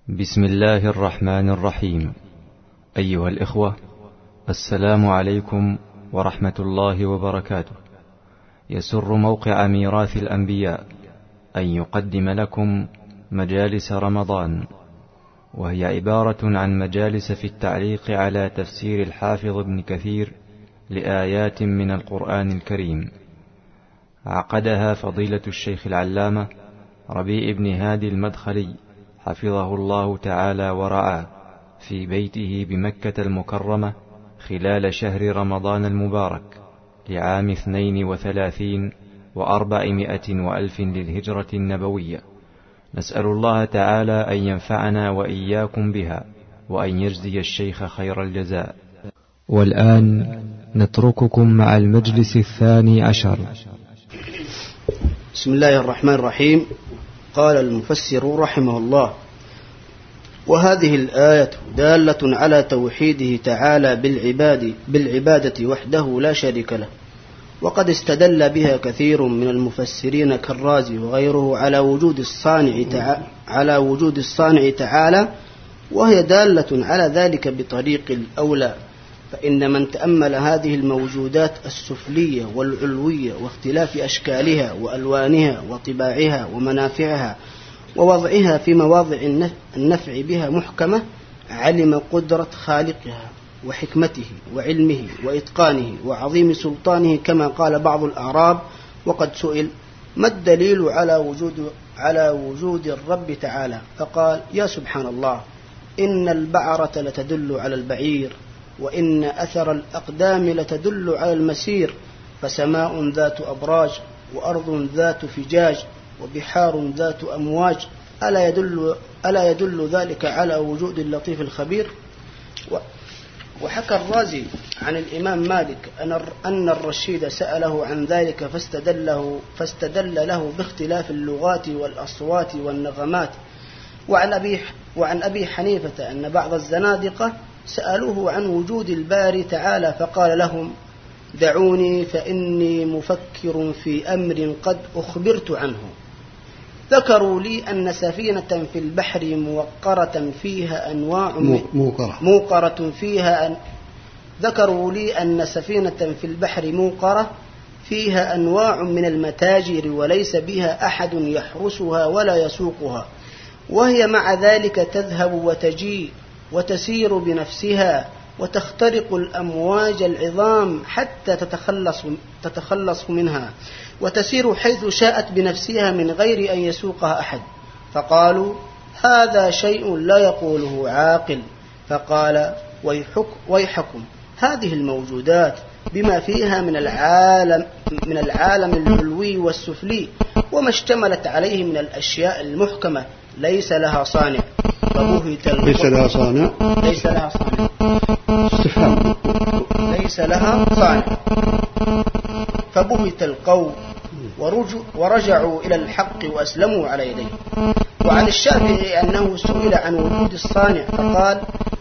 بسم الله الرحمن الرحيم. أيها الإخوة، السلام عليكم ورحمة الله وبركاته. يسر موقع ميراث الأنبياء أن يقدم لكم مجالس رمضان، وهي عبارة عن مجالس في التعليق على تفسير الحافظ ابن كثير لآيات من القرآن الكريم. عقدها فضيلة الشيخ العلامة ربيع بن هادي المدخلي حفظه الله تعالى ورعاه في بيته بمكة المكرمة خلال شهر رمضان المبارك لعام 32 و400 وألف للهجرة النبوية. نسأل الله تعالى أن ينفعنا وإياكم بها، وأن يجزي الشيخ خير الجزاء. والآن نترككم مع المجلس 12. بسم الله الرحمن الرحيم. قال المفسر رحمه الله: وهذه الآية دالة على توحيده تعالى بالعبادة وحده لا شريك له، وقد استدل بها كثير من المفسرين كالرازي وغيره على وجود الصانع تعالى، وهي دالة على ذلك بطريق الأولى. فإن من تأمل هذه الموجودات السفلية والعلوية واختلاف أشكالها وألوانها وطباعها ومنافعها ووضعها في مواضع النفع بها محكمة، علم قدرة خالقها وحكمته وعلمه وإتقانه وعظيم سلطانه، كما قال بعض الأعراب وقد سئل: ما الدليل على وجود الرب تعالى؟ فقال: يا سبحان الله، إن البعرة لتدل على البعير، وإن أثر الأقدام لتدل على المسير، فسماء ذات أبراج، وأرض ذات فجاج، وبحار ذات أمواج، ألا يدل ذلك على وجود اللطيف الخبير؟ وحكى الرازي عن الإمام مالك أن الرشيد سأله عن ذلك فاستدل له باختلاف اللغات والأصوات والنغمات. وعن أبي حنيفة أن بعض الزنادقة سألوه عن وجود الباري تعالى فقال لهم: دعوني فإني مفكر في أمر قد أخبرت عنه. ذكروا لي أن سفينة في البحر موقرة فيها أنواع ذكروا لي أن سفينة في البحر موقرة فيها أنواع من المتاجر، وليس بها أحد يحرسها ولا يسوقها، وهي مع ذلك تذهب وتجيء وتسير بنفسها، وتخترق الأمواج العظام حتى تتخلص منها، وتسير حيث شاءت بنفسها من غير أن يسوقها أحد. فقالوا: هذا شيء لا يقوله عاقل. فقال: ويحكم هذه الموجودات بما فيها من العالم العلوي والسفلي، وما اشتملت عليه من الأشياء المحكمة، ليس لها صانع. ليس لها صانع فبهت القوم ورجعوا إلى الحق وأسلموا على يديه. وعن الشافعي أنه سئل عن وجود الصانع فقال: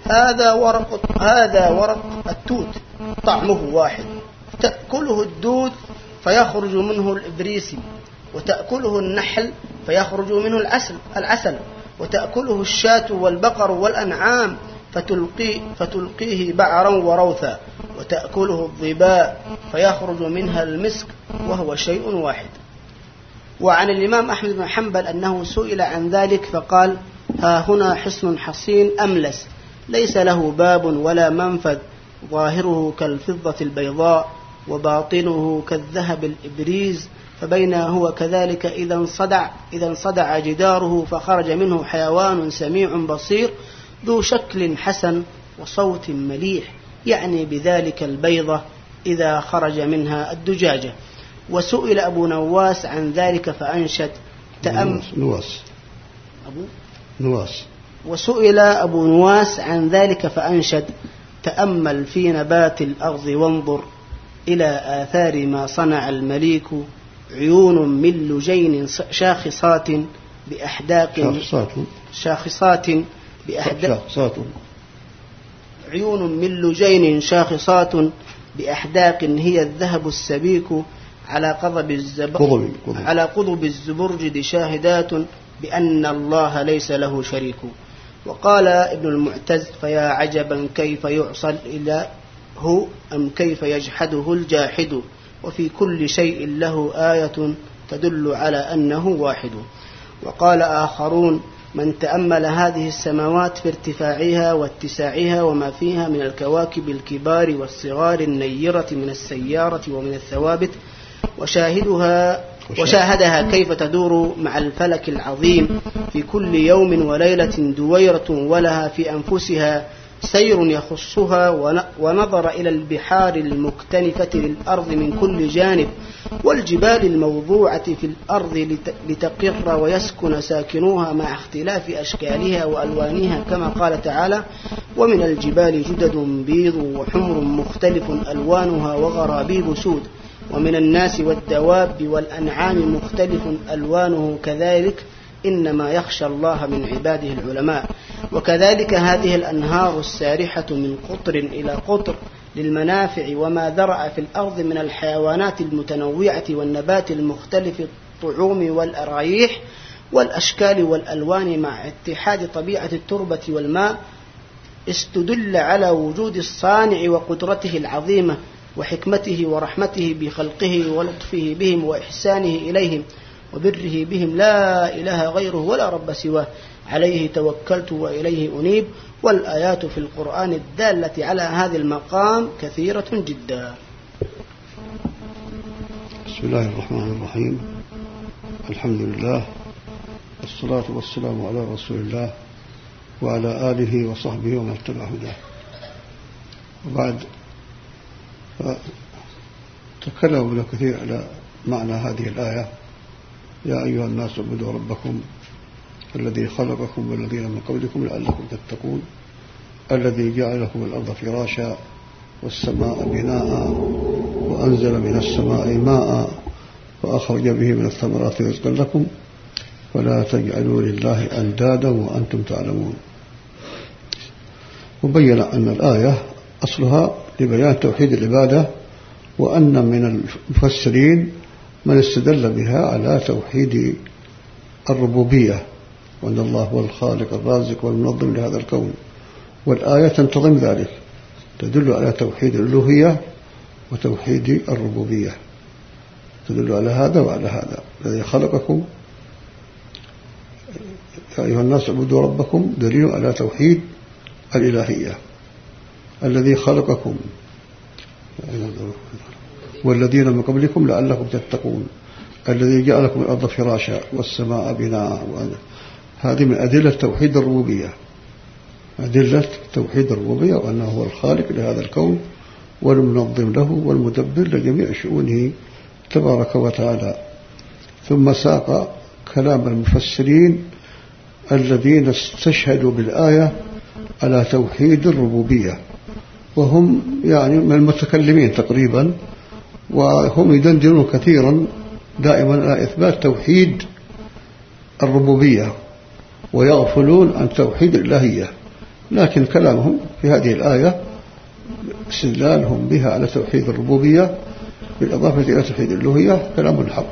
هذا ورق التوت، طعمه واحد، تأكله الدود فيخرج منه الإبريسي، وتأكله النحل فيخرج منه العسل، وتأكله الشاة والبقر والأنعام فتلقيه بعرا وروثا، وتأكله الظباء فيخرج منها المسك، وهو شيء واحد. وعن الإمام أحمد بن حنبل أنه سئل عن ذلك فقال: ها هنا حصن حصين أملس، ليس له باب ولا منفذ، ظاهره كالفضة البيضاء وباطنه كالذهب الإبريز، فبينا هو كذلك إذا انصدع جداره فخرج منه حيوان سميع بصير ذو شكل حسن وصوت مليح، يعني بذلك البيضة إذا خرج منها الدجاجة. وسئل أبو نواس عن ذلك فأنشد وسئل أبو نواس عن ذلك فأنشد: تأمل في نبات الأرض وانظر إلى آثار ما صنع المليك، عيون من لجين شاخصات بأحداق هي الذهب السبيك، على قضب الزبرجد شاهدات بأن الله ليس له شريك. وقال ابن المعتز: فيا عجبا كيف يعصى الإله أم كيف يجحده الجاحد، وفي كل شيء له آية تدل على أنه واحد. وقال آخرون: من تأمل هذه السماوات في ارتفاعها واتساعها وما فيها من الكواكب الكبار والصغار النيرة من السيارة ومن الثوابت، وشاهدها كيف تدور مع الفلك العظيم في كل يوم وليلة دويرة، ولها في أنفسها سير يخصها، ونظر إلى البحار المكتنفة للأرض من كل جانب، والجبال الموضوعة في الأرض لتقر ويسكن ساكنوها مع اختلاف أشكالها وألوانها، كما قال تعالى: ومن الجبال جدد بيض وحمر مختلف ألوانها وغرابيب سود، ومن الناس والدواب والأنعام مختلف ألوانه كذلك، إنما يخشى الله من عباده العلماء. وكذلك هذه الأنهار السارحة من قطر إلى قطر للمنافع وما ذرأ في الأرض من الحيوانات المتنوعة والنبات المختلف الطعوم والأرايح والأشكال والألوان، مع اتحاد طبيعة التربة والماء، استدل على وجود الصانع وقدرته العظيمة وحكمته ورحمته بخلقه ولطفه بهم وإحسانه إليهم وبره بهم، لا إله غيره ولا رب سواه، عليه توكلت وإليه أنيب. والآيات في القرآن الدالة على هذا المقام كثيرة جدا. بسم الله الرحمن الرحيم. الحمد لله، والصلاة والسلام على رسول الله وعلى آله وصحبه ومن اتبع هداه. وبعد، تكلم ابن كثير على معنى هذه الآية: يا أيها الناس اعبدوا ربكم الذي خلقكم والذين من قبلكم لعلكم تتقون، الذي جعل لكم الأرض فراشا والسماء بناء وأنزل من السماء ماء وأخرج به من الثمرات رزقا لكم فلا تجعلوا لله أندادا وأنتم تعلمون. وبين أن الآية أصلها لبيان توحيد العبادة، وأن من المفسرين من استدل بها على توحيد الربوبية، وأن الله هو الخالق الرازق والمنظم لهذا الكون. والآية تنتظم ذلك، تدل على توحيد الألوهية وتوحيد الربوبية، تدل على هذا وعلى هذا. الذي خلقكم يا أيها الناس اعبدوا ربكم دليل على توحيد الإلهية. الذي خلقكم والذين من قبلكم لعلكم تتقون، الذي جعل لكم الأرض فراشا والسماء بناء. هذه من أدلة توحيد الربوبية، أدلة توحيد الربوبية، وأنه هو الخالق لهذا الكون والمنظم له والمدبر لجميع شؤونه تبارك وتعالى. ثم ساق كلام المفسرين الذين استشهدوا بالآية على توحيد الربوبية، وهم يعني من المتكلمين تقريبا، وهم يدندنون كثيرا دائما على إثبات توحيد الربوبية ويغفلون عن توحيد الإلهية. لكن كلامهم في هذه الآية استدلالهم بها على توحيد الربوبية بالإضافة إلى توحيد الألوهية كلام الحق.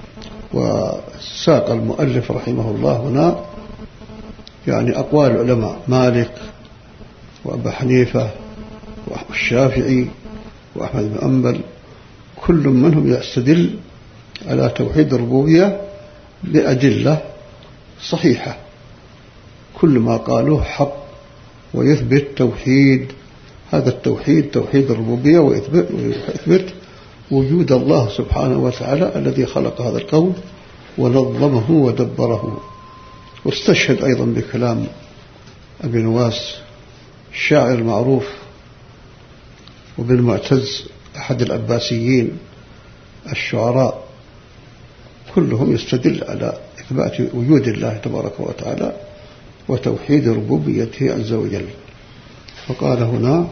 وساق المؤلف رحمه الله هنا يعني أقوال العلماء مالك وأبا حنيفة والشافعي وأحمد بن حنبل، كل منهم يستدل على توحيد الربوبية بأدلة صحيحة، كل ما قالوه حق ويثبت توحيد هذا التوحيد، توحيد الربوبية، ويثبت وجود الله سبحانه وتعالى الذي خلق هذا الكون ونظمه ودبره. واستشهد أيضا بكلام أبي نواس الشاعر المعروف، وابن المعتز أحد العباسيين الشعراء، كلهم يستدل على إثبات وجود الله تبارك وتعالى وتوحيد ربوبيته عز وجل. فقال هنا: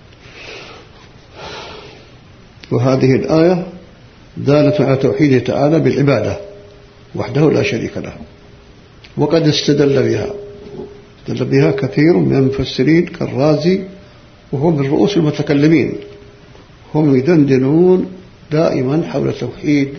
وهذه الآية دالة على توحيده تعالى بالعبادة وحده لا شريك له. وقد استدل بها كثير من المفسرين كالرازي، وهو من رؤوس المتكلمين، هم يدندنون دائما حول توحيد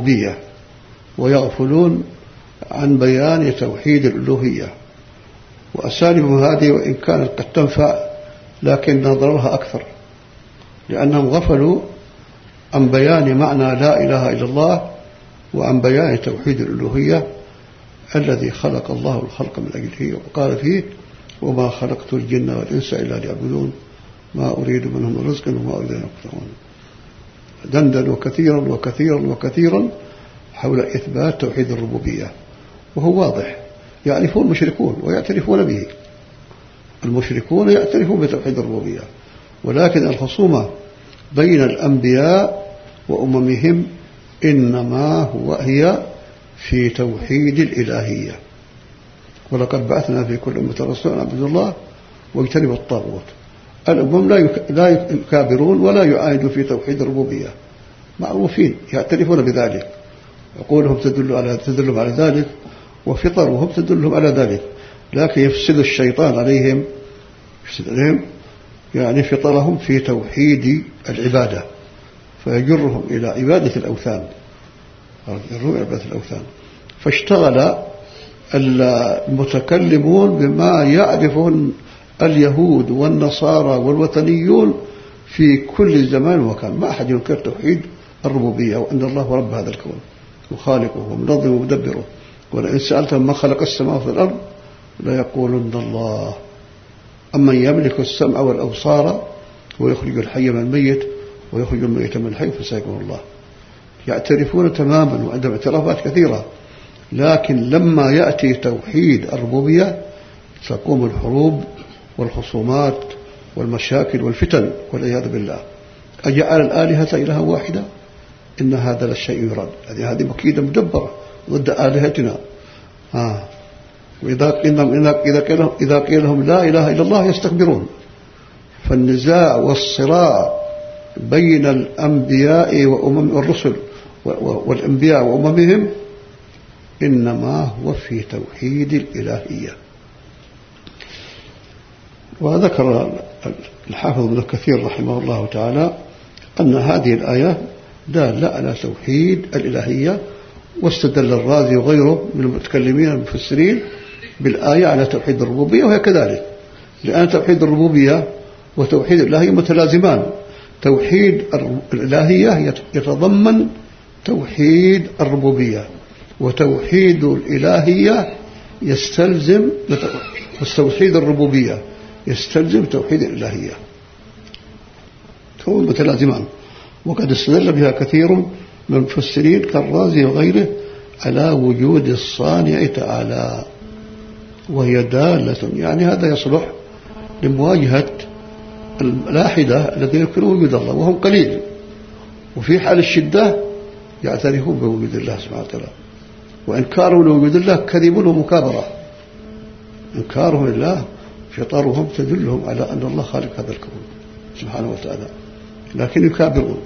الربوبية ويغفلون عن بيان توحيد الألوهية. وأساليبهم هذه وإن كانت قد تنفع لكن ضررها أكثر، لأنهم غفلوا عن بيان معنى لا إله إلا الله وعن بيان توحيد الألوهية الذي خلق الله الخلق من أجله، وقال فيه: وما خلقت الجن والإنس إلا ليعبدون ما أريد منهم من رزق وما أريد أن يطعمون. دندنوا كثيرا وكثيرا وكثيرا حول إثبات توحيد الربوبية، وهو واضح، يعرفون المشركون ويعترفون به، المشركون يعترفون بتوحيد الربوبية، ولكن الخصومة بين الأنبياء وأممهم إنما هي في توحيد الإلهية. ولقد بعثنا في كل أمة رسولا أن اعبدوا الله واجتنبوا الطاغوت. الأمم لا يكابرون ولا يعاندون في توحيد الربوبية، معروفين يعترفون بذلك، عقولهم تدل على ذلك وفطرهم تدلهم على ذلك، لكن يفسد الشيطان عليهم يعني فطرهم في توحيد العبادة، فيجرهم إلى عبادة الأوثان، فاشتغل المتكلمون بما يعرفه اليهود والنصارى والوثنيون في كل زمان ومكان. ما أحد ينكر توحيد الربوبية وأن الله هو رب هذا الكون وخالقه ومنظمه ومدبره، ولئن سألتهم ما خلق السماوات والأرض ليقولن الله. أمن يملك السمع والأبصار ويخرج الحي من الميت ويخرج الميت من الحي فسيقول الله. يعترفون تماما وعندهم اعترافات كثيرة، لكن لما يأتي توحيد الربوبية تقوم الحروب والخصومات والمشاكل والفتن والعياذ بالله. أجعل الآلهة إلها واحدة إن هذا للشيء يراد. هذه مكيدة مدبرة ضد آلهتنا. وإذا قيل لهم لا إله إلا الله يستكبرون. فالنزاع والصراع بين الأنبياء وأمم الرسل والأنبياء وأممهم إنما هو في توحيد الإلهية. وذكر الحافظ ابن كثير رحمه الله تعالى أن هذه الآية دالة على توحيد الإلهية، واستدل الرازي وغيره من المتكلمين المفسرين بالآية على توحيد الربوبية، وهي كذلك، لأن توحيد الربوبية وتوحيد الإلهية متلازمان. توحيد الإلهية يتضمن توحيد الربوبية، وتوحيد الإلهية يستلزم توحيد الربوبية يستلزم توحيد الإلهية، هم متلازمان. وقد استدل بها كثير من المفسرين كالرازي وغيره على وجود الصانع تعالى، وهي دالة، يعني هذا يصلح لمواجهة الملاحدة الذين ينكرون وجود الله وهم قليل، وفي حال الشدة يعترفون بوجود الله سبحانه وتعالى. وإنكارهم لوجود الله كذب ومكابرة. إنكارهم لله فطرهم تدلهم على أن الله خالق هذا الكون سبحانه وتعالى، لكن يكابرون.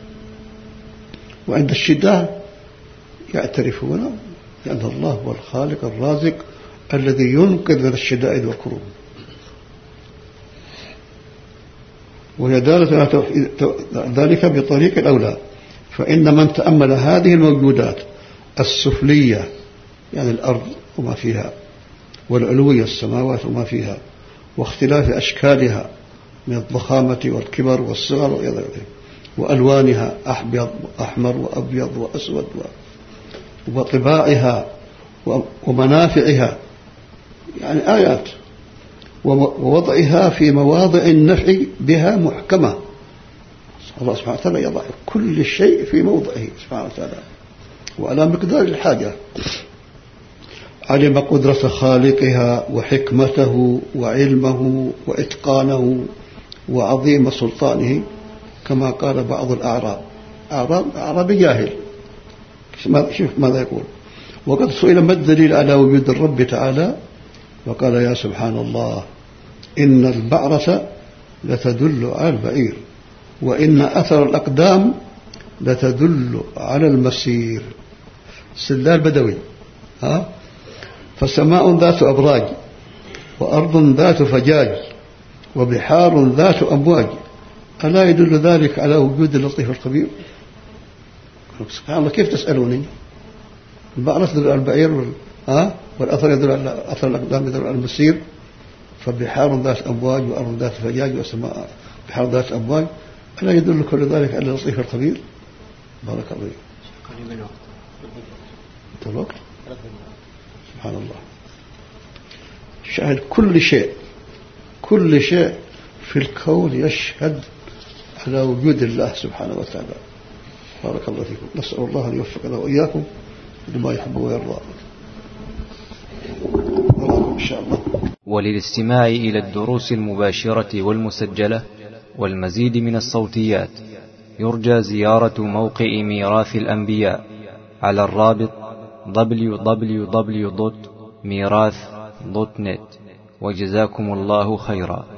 وعند الشدة يعترفون بأن الله هو الخالق الرازق الذي ينقذ من الشدائد والكروب. وهي دالة على ذلك بطريق الأولى. فإن من تأمل هذه الموجودات السفلية، يعني الأرض وما فيها، والعلوية السماوات وما فيها، واختلاف أشكالها من الضخامة والكبر والصغر وألوانها أحمر وأبيض وأسود وطباعها ومنافعها، يعني آيات، ووضعها في مواضع النفع بها محكمة. الله سبحانه وتعالى يضع كل شيء في موضعه سبحانه وتعالى وعلى مقدار الحاجة. علم قدرة خالقها وحكمته وعلمه وإتقانه وعظيم سلطانه، كما قال بعض الأعراب، أعراب جاهل، شوف ماذا يقول: وقد سئل ما الدليل على وجود الرب تعالى؟ وقال: يا سبحان الله، إن البعرة لتدل على البعير، وإن أثر الأقدام لتدل على المسير. سلال بدوي، فسماء ذات أبراج، وأرض ذات فجاج، وبحار ذات أمواج، ألا يدل ذلك على وجود اللطيف الخبير؟ سبحان الله، كيف تسألوني؟ البعرة تدل على البعير والأثر يدل على أثر الأقدام يدل على المسير. فبحار ذات أمواج وأرض ذات فجاج وسماء بحار ذات أمواج، ألا يدل كل ذلك على اللطيف الخبير؟ بارك الله فيك. الوقت سبحان الله. شاهد كل شيء في الكون يشهد على وجود الله سبحانه وتعالى. بارك الله فيكم. نسأل الله أن يوفقنا وإياكم لما يحب ويرضى. إن شاء الله. وللاستماع إلى الدروس المباشرة والمسجلة والمزيد من الصوتيات يرجى زيارة موقع ميراث الأنبياء على الرابط www.mirath.net. وجزاكم الله خيرا.